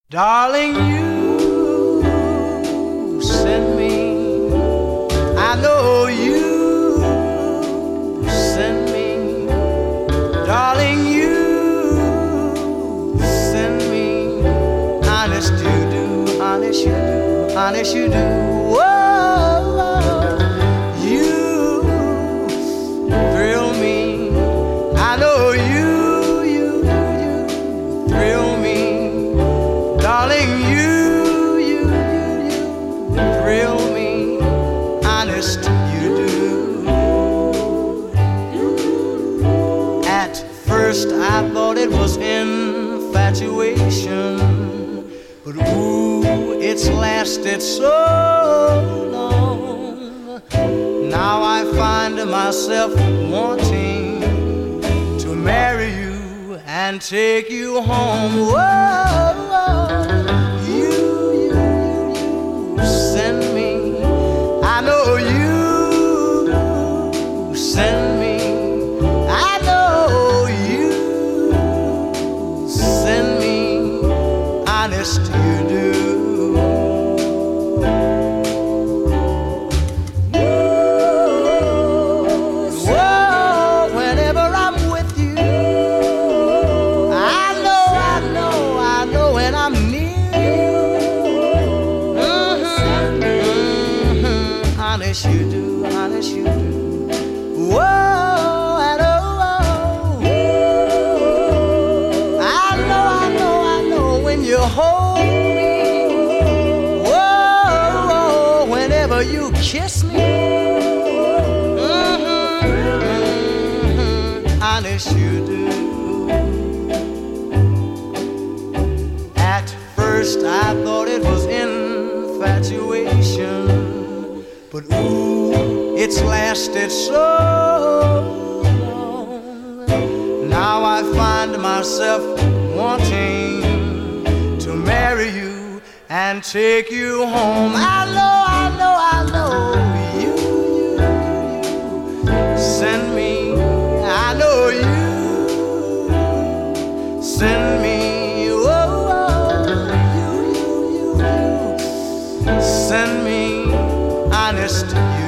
Darling, you send me. I know you send me. Darling, you send me. Honest you do, honest you do, honest you do. Whoa, you thrill me. I know you thrill me. Darling, you thrill me. Honest you do. At first I thought it was infatuation, but ooh, it's lasted so long. Now I find myself wanting to marry you and take you home. Whoa, you send me. I know you send me. I know you send me. Honest you do. Honest you do, honest you do. Whoa, and oh, I know when you hold me. Whoa, whenever you kiss me. Honest you do. At first I thought it was infatuation, but ooh, it's lasted so long. Now I find myself wanting to marry you and take you home. I know you send me. I know you send me. Oh, you send me. Honest you